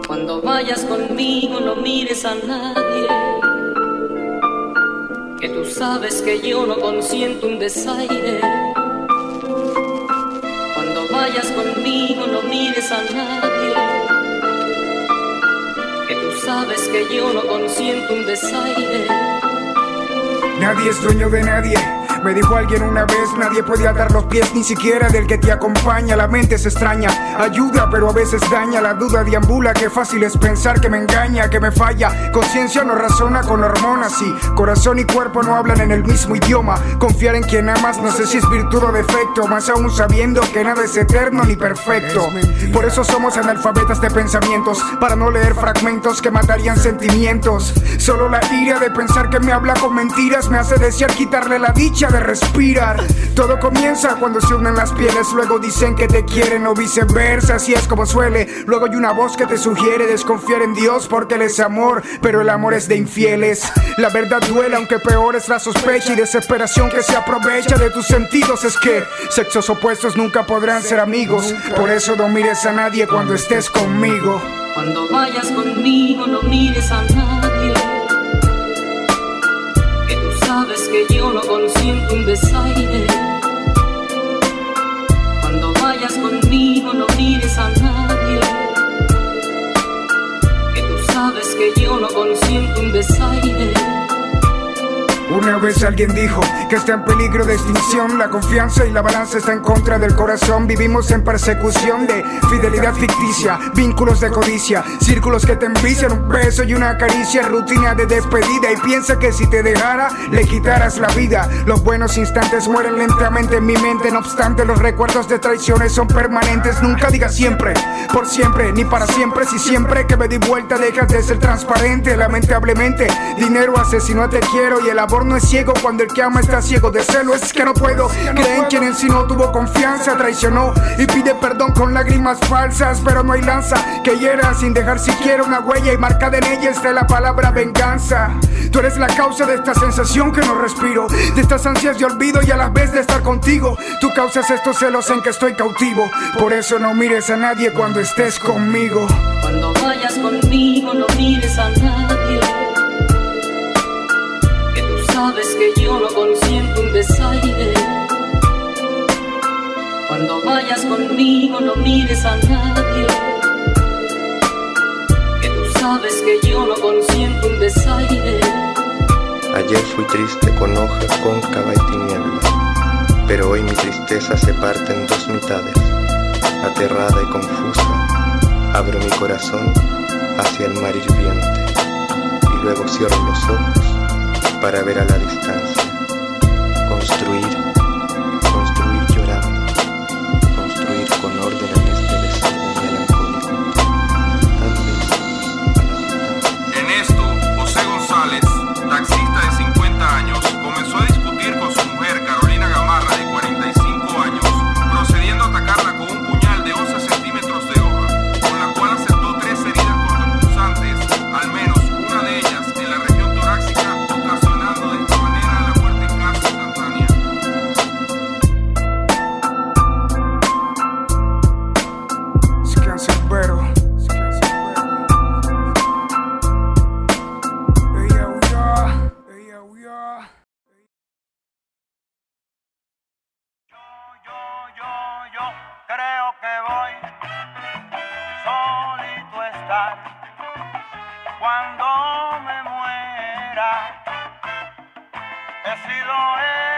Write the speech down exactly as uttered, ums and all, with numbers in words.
Cuando vayas conmigo no mires a nadie, que tú sabes que yo no consiento un desaire. Cuando vayas conmigo no mires a nadie, que tú sabes que yo no consiento un desaire. Nadie es dueño de nadie. Me dijo alguien una vez, nadie puede atar los pies ni siquiera del que te acompaña. La mente es extraña, ayuda pero a veces daña. La duda deambula, qué fácil es pensar que me engaña, que me falla. Conciencia no razona con hormonas y corazón y cuerpo no hablan en el mismo idioma. Confiar en quien amas no sé si es virtud o defecto, más aún sabiendo que nada es eterno ni perfecto. Por eso somos analfabetas de pensamientos, para no leer fragmentos que matarían sentimientos. Solo la ira de pensar que me habla con mentiras me hace desear quitarle la dicha de respirar. Todo comienza cuando se unen las pieles, luego dicen que te quieren o viceversa, así es como suele. Luego hay una voz que te sugiere desconfiar en Dios porque Él es amor, pero el amor es de infieles. La verdad duele aunque peor es la sospecha y desesperación que se aprovecha de tus sentidos. Es que sexos opuestos nunca podrán ser amigos, por eso no mires a nadie cuando estés conmigo. Cuando vayas conmigo no mires a nadie, que tú sabes que yo no consiento un desaire. Cuando vayas conmigo no mires a nadie, que tú sabes que yo no consiento un desaire. Una vez alguien dijo que está en peligro de extinción la confianza y la balanza está en contra del corazón. Vivimos en persecución de fidelidad ficticia, vínculos de codicia, círculos que te envician, un beso y una caricia, rutina de despedida. Y piensa que si te dejara le quitaras la vida. Los buenos instantes mueren lentamente en mi mente, no obstante los recuerdos de traiciones son permanentes. Nunca digas siempre, por siempre, ni para siempre. Si siempre que me di vuelta dejas de ser transparente. Lamentablemente, dinero asesinó a te quiero y el amor no es ciego cuando el que ama está ciego de celo. Es que no puedo creer en quien en sí no tuvo confianza, traicionó y pide perdón con lágrimas falsas, pero no hay lanza que hiera sin dejar siquiera una huella y marcada en ella está la palabra venganza. Tú eres la causa de esta sensación que no respiro, de estas ansias de olvido y a la vez de estar contigo. Tú causas estos celos en que estoy cautivo, por eso no mires a nadie cuando estés conmigo. Cuando vayas conmigo no mires a nadie, sabes que yo no consiento un desaire. Cuando vayas conmigo no mires a nadie, que tú sabes que yo no consiento un desaire. Ayer fui triste con hoja cóncava y tiniebla, pero hoy mi tristeza se parte en dos mitades. Aterrada y confusa, abro mi corazón hacia el mar hirviente y luego cierro los ojos para ver a la distancia, construir, construir llorando, construir con orden en este desorden melancólico. En esto, José González, taxista de cincuenta años, comenzó a discutir con su mujer Carolina Gamarra de cuarenta y cinco años, procediendo a atacarla con un puñal de once centímetros de hoja, con la cual aceptó tres heridas cortopunzantes, al menos una de ellas en la región torácica, ocasionando de esta manera la muerte casi instantánea. Es cancerbero. Es cancerbero. Ella huyó. Ella huyó. Yo, yo, yo, yo creo que voy solito a estar cuando me muera. He sido él.